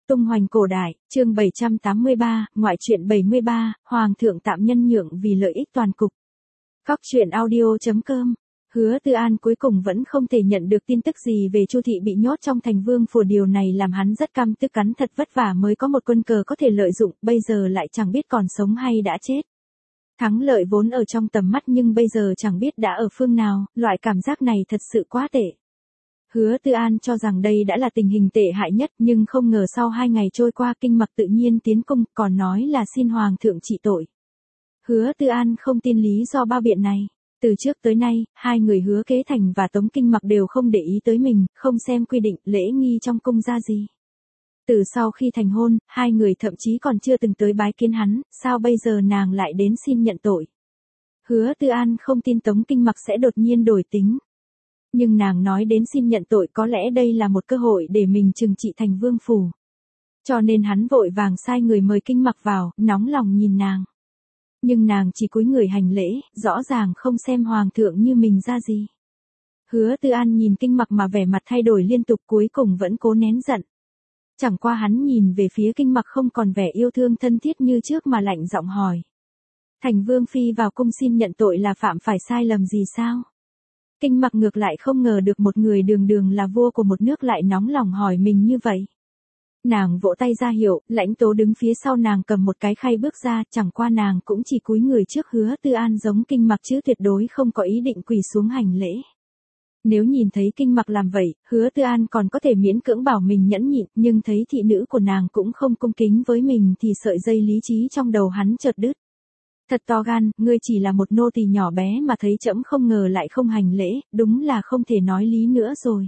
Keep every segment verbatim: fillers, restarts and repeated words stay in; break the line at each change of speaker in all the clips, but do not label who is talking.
Tung hoành cổ đại, chương bảy trăm tám mươi ba, ngoại truyện bảy mươi ba, Hoàng thượng tạm nhân nhượng vì lợi ích toàn cục. Cóc truyện audio.com. Hứa Tư An cuối cùng vẫn không thể nhận được tin tức gì về Chu thị bị nhốt trong thành vương phủ, điều này làm hắn rất căm tức, cắn thật vất vả mới có một quân cờ có thể lợi dụng, bây giờ lại chẳng biết còn sống hay đã chết. Thắng lợi vốn ở trong tầm mắt nhưng bây giờ chẳng biết đã ở phương nào, loại cảm giác này thật sự quá tệ. Hứa Tư An cho rằng đây đã là tình hình tệ hại nhất, nhưng không ngờ sau hai ngày trôi qua Kinh Mặc tự nhiên tiến cung, còn nói là xin Hoàng thượng trị tội. Hứa Tư An không tin lý do bao biện này. Từ trước tới nay, hai người Hứa Kế Thành và Tống Kinh Mặc đều không để ý tới mình, không xem quy định, lễ nghi trong cung ra gì. Từ sau khi thành hôn, hai người thậm chí còn chưa từng tới bái kiến hắn, sao bây giờ nàng lại đến xin nhận tội. Hứa Tư An không tin Tống Kinh Mặc sẽ đột nhiên đổi tính. Nhưng nàng nói đến xin nhận tội, có lẽ đây là một cơ hội để mình trừng trị thành vương phủ. Cho nên hắn vội vàng sai người mời Kinh Mặc vào, nóng lòng nhìn nàng. Nhưng nàng chỉ cúi người hành lễ, rõ ràng không xem Hoàng thượng như mình ra gì. Hứa Tư An nhìn Kinh Mặc mà vẻ mặt thay đổi liên tục, cuối cùng vẫn cố nén giận. Chẳng qua hắn nhìn về phía Kinh Mặc không còn vẻ yêu thương thân thiết như trước mà lạnh giọng hỏi. Thành vương phi vào cung xin nhận tội là phạm phải sai lầm gì sao? Kinh Mặc ngược lại không ngờ được một người đường đường là vua của một nước lại nóng lòng hỏi mình như vậy. Nàng vỗ tay ra hiệu, Lãnh Tố đứng phía sau nàng cầm một cái khay bước ra, chẳng qua nàng cũng chỉ cúi người trước Hứa Tư An giống Kinh Mặc chứ tuyệt đối không có ý định quỳ xuống hành lễ. Nếu nhìn thấy Kinh Mặc làm vậy, Hứa Tư An còn có thể miễn cưỡng bảo mình nhẫn nhịn, nhưng thấy thị nữ của nàng cũng không cung kính với mình thì sợi dây lý trí trong đầu hắn chợt đứt. Thật to gan, ngươi chỉ là một nô tỳ nhỏ bé mà thấy trẫm không ngờ lại không hành lễ, đúng là không thể nói lý nữa rồi.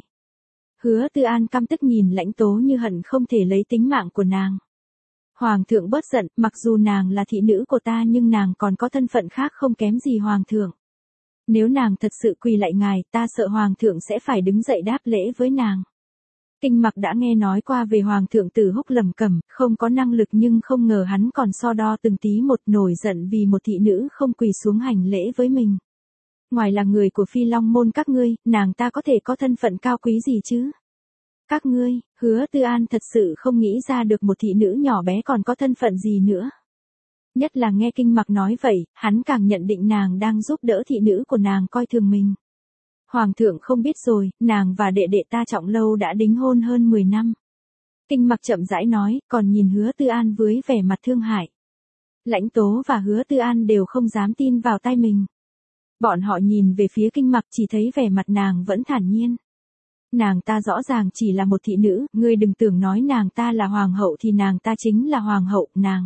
Hứa Tư An căm tức nhìn Lãnh Tố như hận không thể lấy tính mạng của nàng. Hoàng thượng bớt giận, mặc dù nàng là thị nữ của ta nhưng nàng còn có thân phận khác không kém gì Hoàng thượng. Nếu nàng thật sự quỳ lại ngài, ta sợ Hoàng thượng sẽ phải đứng dậy đáp lễ với nàng. Kinh Mặc đã nghe nói qua về Hoàng thượng Tử Húc lẩm cẩm, không có năng lực, nhưng không ngờ hắn còn so đo từng tí một, nổi giận vì một thị nữ không quỳ xuống hành lễ với mình. Ngoài là người của Phi Long môn các ngươi, nàng ta có thể có thân phận cao quý gì chứ? Các ngươi, Hứa Tư An thật sự không nghĩ ra được một thị nữ nhỏ bé còn có thân phận gì nữa. Nhất là nghe Kinh Mặc nói vậy, hắn càng nhận định nàng đang giúp đỡ thị nữ của nàng coi thường mình. Hoàng thượng không biết rồi, nàng và đệ đệ ta Trọng Lâu đã đính hôn hơn mười năm. Kinh Mặc chậm rãi nói, còn nhìn Hứa Tư An với vẻ mặt thương hại. Lãnh Tố và Hứa Tư An đều không dám tin vào tai mình. Bọn họ nhìn về phía Kinh Mặc chỉ thấy vẻ mặt nàng vẫn thản nhiên. Nàng ta rõ ràng chỉ là một thị nữ, ngươi đừng tưởng nói nàng ta là hoàng hậu thì nàng ta chính là hoàng hậu, nàng.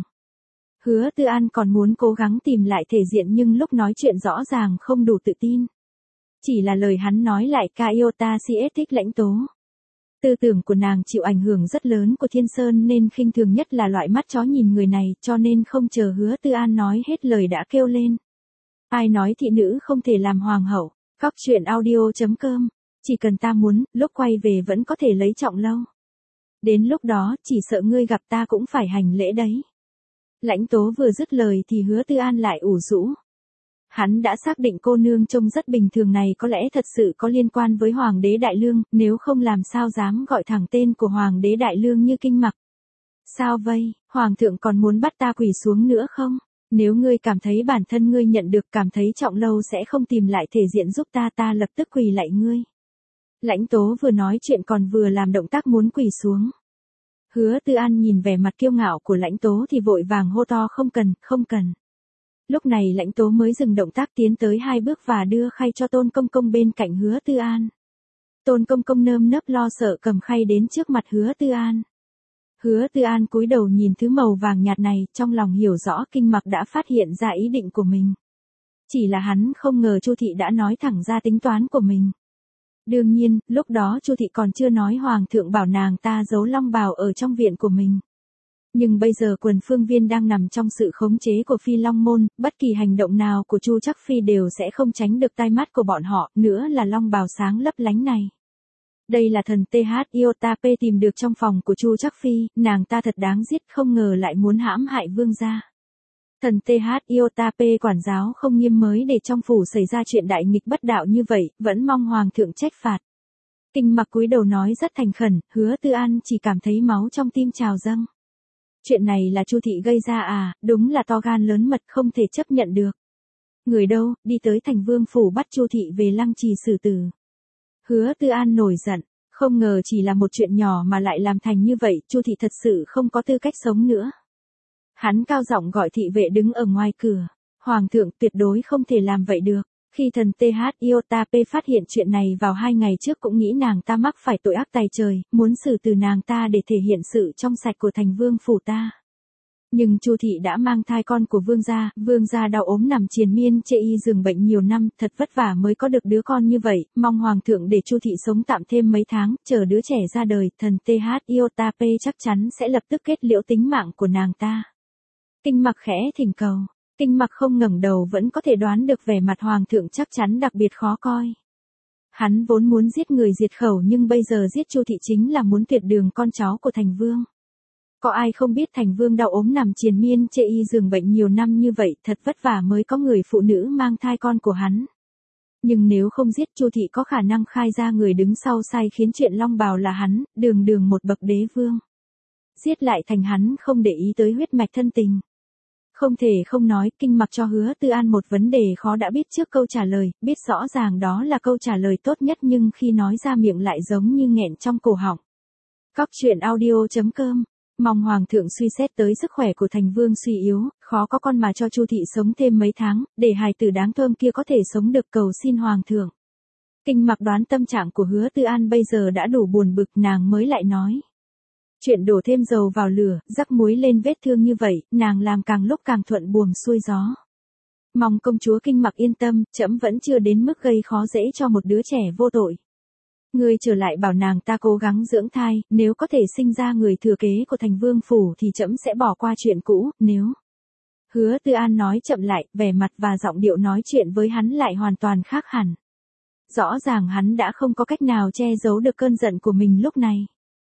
Hứa Tư An còn muốn cố gắng tìm lại thể diện nhưng lúc nói chuyện rõ ràng không đủ tự tin. Chỉ là lời hắn nói lại ca yêu ta si ết thích Lãnh Tố. Tư tưởng của nàng chịu ảnh hưởng rất lớn của Thiên Sơn nên khinh thường nhất là loại mắt chó nhìn người này, cho nên không chờ Hứa Tư An nói hết lời đã kêu lên. Ai nói thị nữ không thể làm hoàng hậu? Cóc truyện audio.com. Chỉ cần ta muốn, lúc quay về vẫn có thể lấy Trọng Lâu. Đến lúc đó, chỉ sợ ngươi gặp ta cũng phải hành lễ đấy. Lãnh Tố vừa dứt lời thì Hứa Tư An lại ủ rũ. Hắn đã xác định cô nương trông rất bình thường này có lẽ thật sự có liên quan với Hoàng đế Đại Lương, nếu không làm sao dám gọi thẳng tên của Hoàng đế Đại Lương như Kinh Mặc. Sao vây, Hoàng thượng còn muốn bắt ta quỳ xuống nữa không? Nếu ngươi cảm thấy bản thân ngươi nhận được, cảm thấy Trọng Lâu sẽ không tìm lại thể diện giúp ta, ta lập tức quỳ lại ngươi. Lãnh Tố vừa nói chuyện còn vừa làm động tác muốn quỳ xuống. Hứa Tư An nhìn vẻ mặt kiêu ngạo của Lãnh Tố thì vội vàng hô to không cần, không cần. Lúc này Lãnh Tố mới dừng động tác tiến tới hai bước và đưa khay cho Tôn Công Công bên cạnh Hứa Tư An. Tôn Công Công nơm nớp lo sợ cầm khay đến trước mặt Hứa Tư An. Hứa Tư An cúi đầu nhìn thứ màu vàng nhạt này, trong lòng hiểu rõ Kinh Mặc đã phát hiện ra ý định của mình. Chỉ là hắn không ngờ Chu thị đã nói thẳng ra tính toán của mình. Đương nhiên, lúc đó Chu thị còn chưa nói Hoàng thượng bảo nàng ta giấu long bào ở trong viện của mình. Nhưng bây giờ quần phương viên đang nằm trong sự khống chế của Phi Long môn, bất kỳ hành động nào của Chu Trắc Phi đều sẽ không tránh được tai mắt của bọn họ, nữa là long bào sáng lấp lánh này. Đây là thần tê hát Iota P tìm được trong phòng của Chu Trắc Phi, nàng ta thật đáng giết, không ngờ lại muốn hãm hại vương gia. Thần tê hát Iota P quản giáo không nghiêm mới để trong phủ xảy ra chuyện đại nghịch bất đạo như vậy, vẫn mong Hoàng thượng trách phạt. Kinh Mặc cúi đầu nói rất thành khẩn, Hứa Tư An chỉ cảm thấy máu trong tim trào dâng. Chuyện này là Chu thị gây ra à, đúng là to gan lớn mật không thể chấp nhận được. Người đâu, đi tới Thành Vương phủ bắt Chu thị về lăng trì xử tử. Hứa Tư An nổi giận, không ngờ chỉ là một chuyện nhỏ mà lại làm thành như vậy, Chu thị thật sự không có tư cách sống nữa. Hắn cao giọng gọi thị vệ đứng ở ngoài cửa, Hoàng thượng tuyệt đối không thể làm vậy được. Khi thần tê hát Iota P phát hiện chuyện này vào hai ngày trước cũng nghĩ nàng ta mắc phải tội ác tày trời, muốn xử từ nàng ta để thể hiện sự trong sạch của Thành Vương phủ ta. Nhưng Chu thị đã mang thai con của vương gia, vương gia đau ốm nằm triền miên chê y giường bệnh nhiều năm, thật vất vả mới có được đứa con như vậy, mong hoàng thượng để Chu thị sống tạm thêm mấy tháng, chờ đứa trẻ ra đời, thần tê hát Iota P chắc chắn sẽ lập tức kết liễu tính mạng của nàng ta. Kinh Mặc khẽ thỉnh cầu, Kinh Mặc không ngẩng đầu vẫn có thể đoán được vẻ mặt hoàng thượng chắc chắn đặc biệt khó coi. Hắn vốn muốn giết người diệt khẩu nhưng bây giờ giết Chu thị chính là muốn tuyệt đường con cháu của Thành Vương. Có ai không biết Thành Vương đau ốm nằm triền miên chê y giường bệnh nhiều năm như vậy, thật vất vả mới có người phụ nữ mang thai con của hắn. Nhưng nếu không giết Chu thị có khả năng khai ra người đứng sau sai khiến chuyện long bào là hắn, đường đường một bậc đế vương. Giết lại thành hắn không để ý tới huyết mạch thân tình. Không thể không nói, Kinh Mặc cho Hứa Tư An một vấn đề khó đã biết trước câu trả lời, biết rõ ràng đó là câu trả lời tốt nhất nhưng khi nói ra miệng lại giống như nghẹn trong cổ họng. Cóc truyện audio chấm com. Mong hoàng thượng suy xét tới sức khỏe của Thành Vương suy yếu, khó có con mà cho Chu thị sống thêm mấy tháng, để hài tử đáng thương kia có thể sống được, cầu xin hoàng thượng. Kinh Mặc đoán tâm trạng của Hứa Tư An bây giờ đã đủ buồn bực, nàng mới lại nói. Chuyện đổ thêm dầu vào lửa, rắc muối lên vết thương như vậy, nàng làm càng lúc càng thuận buồm xuôi gió. Mong công chúa Kinh Mặc yên tâm, trẫm vẫn chưa đến mức gây khó dễ cho một đứa trẻ vô tội. Ngươi trở lại bảo nàng ta cố gắng dưỡng thai, nếu có thể sinh ra người thừa kế của Thành Vương phủ thì trẫm sẽ bỏ qua chuyện cũ, nếu... Hứa Tư An nói chậm lại, vẻ mặt và giọng điệu nói chuyện với hắn lại hoàn toàn khác hẳn. Rõ ràng hắn đã không có cách nào che giấu được cơn giận của mình lúc này.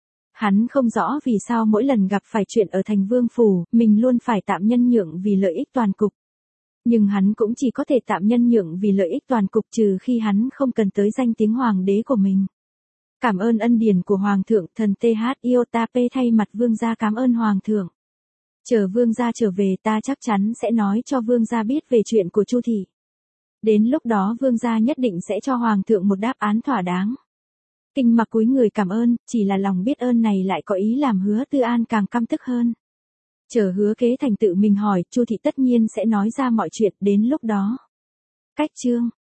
Hắn không rõ vì sao mỗi lần gặp phải chuyện ở Thành Vương phủ, mình luôn phải tạm nhân nhượng vì lợi ích toàn cục. Nhưng hắn cũng chỉ có thể tạm nhân nhượng vì lợi ích toàn cục trừ khi hắn không cần tới danh tiếng hoàng đế của mình. Cảm ơn ân điển của hoàng thượng, thần tê hát Iota P thay mặt vương gia cảm ơn hoàng thượng. Chờ vương gia trở về ta chắc chắn sẽ nói cho vương gia biết về chuyện của Chu thị. Đến lúc đó vương gia nhất định sẽ cho hoàng thượng một đáp án thỏa đáng. Kinh Mặc cúi người cảm ơn, chỉ là lòng biết ơn này lại có ý làm Hứa Tư An càng căm tức hơn. Chờ Hứa Kế Thành tự mình hỏi, Chu thị tất nhiên sẽ nói ra mọi chuyện, đến lúc đó. Cách chương